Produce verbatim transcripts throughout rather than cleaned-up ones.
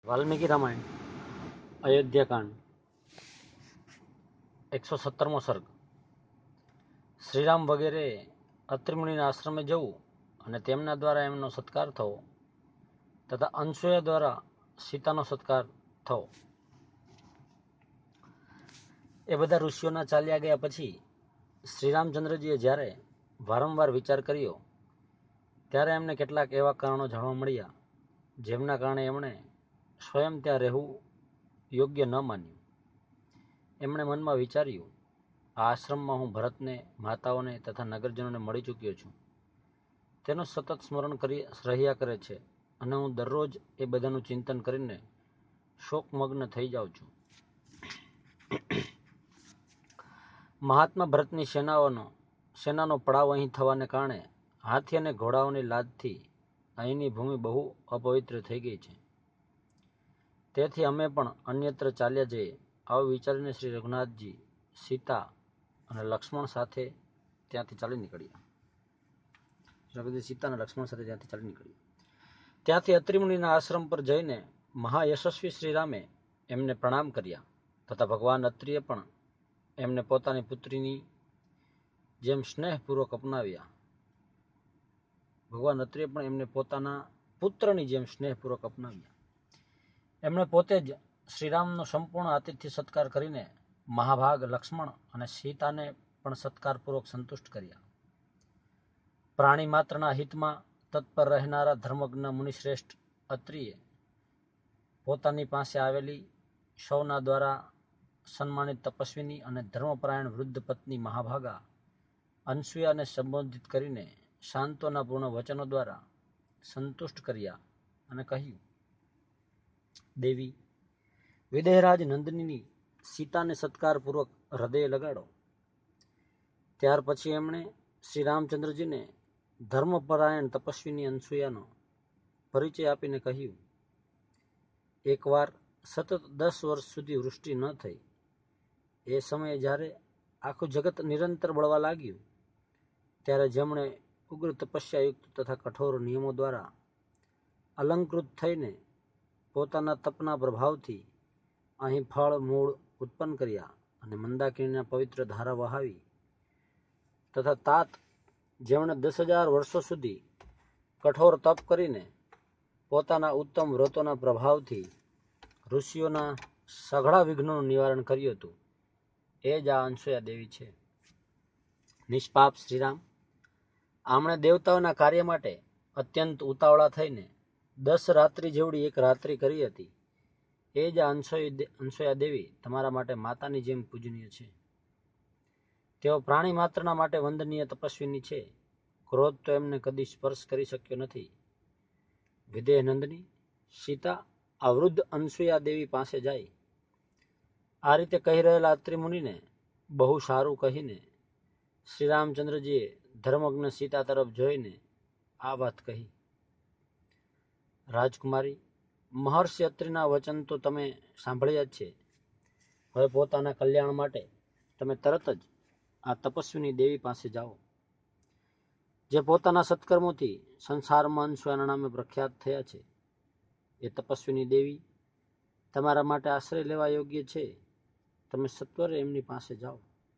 વાલ્મીકી રામાયણ અયોધ્યાકાંડ એકસો સત્તરમો સર્ગ. શ્રીરામ વગેરે અત્રિમુનિના આશ્રમે જવું અને તેમના દ્વારા એમનો સત્કાર થવો તથા અનસૂયા દ્વારા સીતાનો સત્કાર થવો. એ બધા ઋષિઓના ચાલ્યા ગયા પછી શ્રીરામચંદ્રજીએ જ્યારે વારંવાર વિચાર કર્યો ત્યારે એમને કેટલાક એવા કારણો જાણવા મળ્યા જેમના કારણે એમણે સ્વયં ત્યાં રહેવું યોગ્ય ન માન્યું. એમણે મનમાં વિચાર્યું, આ આશ્રમમાં હું ભરતને, માતાઓને તથા નગરજનોને મળી ચૂક્યો છું. તેનું સતત સ્મરણ કરી રહ્યા કરે છે અને હું દરરોજ એ બધાનું ચિંતન કરીને શોકમગ્ન થઈ જાઉં છું. મહાત્મા ભરતની સેનાઓનો સેનાનો પડાવ અહીં થવાને કારણે હાથી અને ઘોડાઓની લાદથી અહીંની ભૂમિ બહુ અપવિત્ર થઈ ગઈ છે. તેથી અમે પણ અન્યત્ર ચાલ્યા જઈએ. આવું વિચારીને શ્રી રઘુનાથજી સીતા અને લક્ષ્મણ સાથે ત્યાંથી ચાલી નીકળ્યા. રઘુનાથજી સીતા અને લક્ષ્મણ સાથે ત્યાંથી ચાલી નીકળ્યા. ત્યાંથી અત્રિમુનિના આશ્રમ પર જઈને મહાયશસ્વી શ્રીરામે એમને પ્રણામ કર્યા તથા ભગવાન અત્રિએ પણ એમને પોતાની પુત્રીની જેમ સ્નેહપૂર્વક અપનાવ્યા. ભગવાન અત્રિએ પણ એમને પોતાના પુત્રની જેમ સ્નેહપૂર્વક અપનાવ્યા. એમણે પોતે જ શ્રીરામનો સંપૂર્ણ આતિથ્ય સત્કાર કરીને મહાભાગ લક્ષ્મણ અને સીતાને પણ સત્કારપૂર્વક સંતુષ્ટ કર્યા. પ્રાણી માત્રના હિતમાં તત્પર રહેનારા ધર્મજ્ઞ મુનિશ્રેષ્ઠ અત્રિએ પોતાની પાસે આવેલી સૌના દ્વારા સન્માનિત તપસ્વીની અને ધર્મપરાયણ વૃદ્ધ પત્ની મહાભાગા અનસૂયાને સંબોધિત કરીને સાંત્વનાપૂર્ણ વચનો દ્વારા સંતુષ્ટ કર્યા અને કહ્યું, દેવી, વિદેહરાજ નંદનીની સીતાને સત્કારપૂર્વક હૃદય લગાડો. ત્યાર પછી એમણે શ્રી રામચંદ્રજીને ધર્મપરાયણ તપસ્વીની અનસૂયાનો પરિચય આપીને કહ્યું, એકવાર સતત દસ વર્ષ સુધી વૃષ્ટિ ન થઈ એ સમયે જ્યારે આખું જગત નિરંતર બળવા લાગ્યું ત્યારે જેમણે ઉગ્ર તપસ્યાયુક્ત તથા કઠોર નિયમો દ્વારા અલંકૃત થઈને પોતાના તપના પ્રભાવથી અહીં ફળ મૂળ ઉત્પન્ન કર્યા અને મંદાકિનીના પવિત્ર ધારા વહાવી તથા તાત જેમણે દસ હજાર વર્ષો સુધી કઠોર તપ કરીને પોતાના ઉત્તમ વ્રતોના પ્રભાવથી ઋષિઓના સઘળા વિઘ્નોનું નિવારણ કર્યું હતું, એ જ આ અનસૂયા દેવી છે. નિષ્પાપ શ્રીરામ, આમણે દેવતાઓના કાર્ય માટે અત્યંત ઉતાવળા થઈને દસ રાત્રિ જેવડી એક રાત્રિ કરી હતી. એ જ આ અનસૂયા દેવી તમારા માટે માતાની જેમ પૂજનીય છે. તેઓ પ્રાણી માત્રના માટે વંદનીય તપસ્વીની છે. ક્રોધ તો એમને કદી સ્પર્શ કરી શક્યો નથી. વિદેહ નંદની સીતા આ વૃદ્ધ અનસૂયા દેવી પાસે જાય. આ રીતે કહી રહેલા અત્રિ મુનિને બહુ સારું કહીને શ્રીરામચંદ્રજીએ ધર્મજ્ઞ સીતા તરફ જોઈને આ વાત કહી, રાજકુમારી, મહર્ષિ અત્રિના વચન તો તમે સાંભળ્યા જ છે. હવે પોતાના કલ્યાણ માટે તમે તરત જ આ તપસ્વીની દેવી પાસે જાઓ, જે પોતાના સત્કર્મોથી સંસારમાં અનસૂયાના નામે પ્રખ્યાત થયા છે. એ તપસ્વીની દેવી તમારા માટે આશ્રય લેવા યોગ્ય છે. તમે સત્વરે એમની પાસે જાઓ.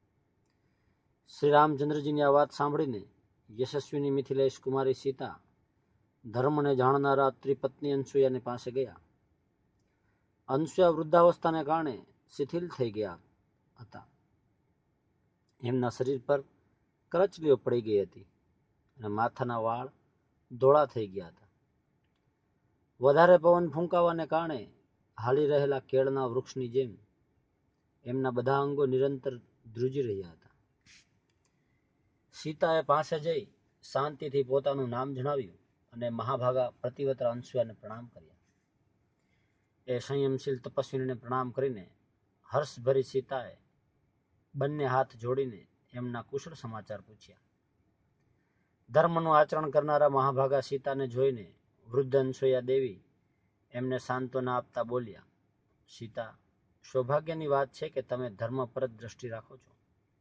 શ્રી રામચંદ્રજીની આ વાત સાંભળીને યશસ્વીની મિથિલેશ કુમારી સીતા ધર્મને જાણનારા ત્રિપત્ની અનસૂયાની પાસે ગયા. અનસૂયા વૃદ્ધાવસ્થાને કારણે શિથિલ થઈ ગયા હતા. એમના શરીર પર કરચલીઓ પડી ગઈ હતી અને માથાના વાળ ધોળા થઈ ગયા હતા. વધારે પવન ફૂંકાવાને કારણે હાલી રહેલા કેળના વૃક્ષની જેમ એમના બધા અંગો નિરંતર ધ્રુજી રહ્યા હતા. સીતાએ પાસે જઈ શાંતિથી પોતાનું નામ જણાવ્યું અને મહાભાગા પ્રતિવત્રા અનસૂયાને પ્રણામ કર્યા. એ સંયમશીલ તપસ્વીને પ્રણામ કરીને હર્ષભરી સીતાએ બંને હાથ જોડીને એમના કુશળ સમાચાર પૂછ્યા. ધર્મનું આચરણ કરનારા મહાભાગા સીતાને જોઈને વૃદ્ધ અનસૂયા દેવી એમને સાંત્વના આપતા બોલ્યા, સીતા, સૌભાગ્યની વાત છે કે તમે ધર્મ પર જ દ્રષ્ટિ રાખો છો.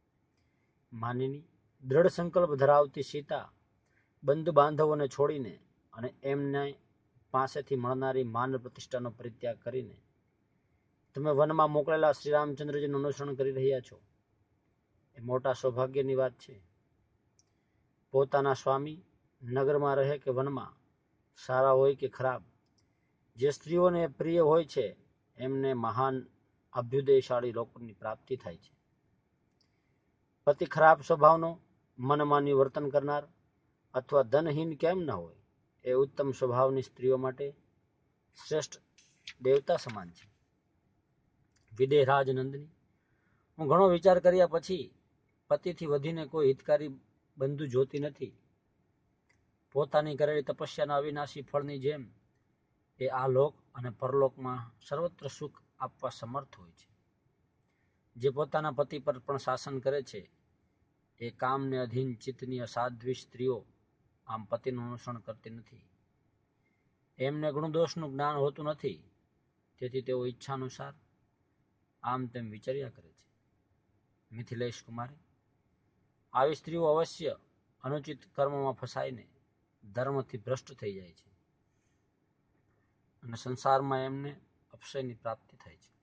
માનિની દ્રઢ સંકલ્પ ધરાવતી સીતા બંધુ બાંધવોને છોડીને અને એમને પાસેથી મળનારી માન પ્રતિષ્ઠાનો પરિત્યાગ કરીને તમે વનમાં મોકલેલા શ્રી રામચંદ્રજીનું અનુસરણ કરી રહ્યા છો, એ મોટા સૌભાગ્યની વાત છે. પોતાના સ્વામી નગરમાં રહે કે વનમાં, સારા હોય કે ખરાબ, જે સ્ત્રીઓને પ્રિય હોય છે એમને મહાન અભ્યુદયશાળી લોકોની પ્રાપ્તિ થાય છે. પતિ ખરાબ સ્વભાવનો, મનમાની વર્તન કરનાર અથવા ધનહીન કેમ ન હોય, એ ઉત્તમ સ્વભાવની સ્ત્રીઓ માટે શ્રેષ્ઠ દેવતા સમાન છે. વિદેહરાજ નંદની, હું ઘણો વિચાર કર્યા પછી પતિથી વધીને કોઈ હિતકારી બંધુ જોતી નથી. પોતાની કરેલી તપસ્યાના અવિનાશી ફળની જેમ એ આ લોક અને પરલોકમાં સર્વત્ર સુખ આપવા સમર્થ હોય છે. જે પોતાના પતિ પર પણ શાસન કરે છે, એ કામને અધીન ચિત્તની અસાધ્વી સ્ત્રીઓ આમ પતિનું અનુસરણ કરતી નથી. એમને ગુણદોષનું જ્ઞાન હોતું નથી, તેથી તેઓ ઈચ્છાનુસાર આમ તેમ વિચાર્યા કરે છે. મિથિલેશ કુમારી, આવી સ્ત્રીઓ અવશ્ય અનુચિત કર્મમાં ફસાઈને ધર્મથી ભ્રષ્ટ થઈ જાય છે અને સંસારમાં એમને અપશયની પ્રાપ્તિ થાય છે.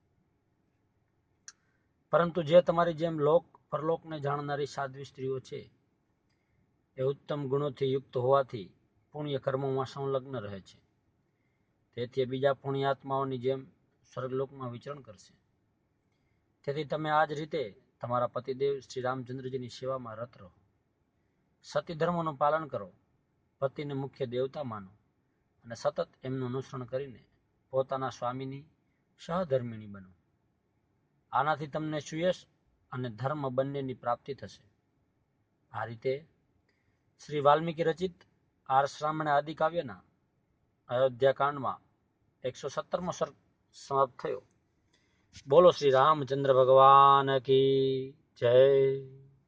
પરંતુ જે તમારી જેમ લોક પરલોકને જાણનારી સાધ્વી સ્ત્રીઓ છે, એ ઉત્તમ ગુણોથી યુક્ત હોવાથી પુણ્ય કર્મોમાં સંલગ્ન રહે છે. તેથી બીજા પુણ્યાત્માઓની જેમ સ્વર્ગલોકમાં વિચરણ કરશે. તેથી તમે આ જ રીતે તમારા પતિદેવ શ્રી રામચંદ્રજીની સેવામાં રત રહો. સતી ધર્મનું પાલન કરો, પતિને મુખ્ય દેવતા માનો અને સતત એમનું અનુસરણ કરીને પોતાના સ્વામીની સહધર્મિણી બનો. આનાથી તમને સુયશ અને ધર્મ બંનેની પ્રાપ્તિ થશે. આ રીતે શ્રી વાલ્મીકી રચિત આર્ષરામણ આદિ કાવ્યના અયોધ્યાકાંડમાં એકસો સત્તરમો સર્ગ સમાપ્ત થયો. બોલો શ્રી રામચંદ્ર ભગવાન કી જય.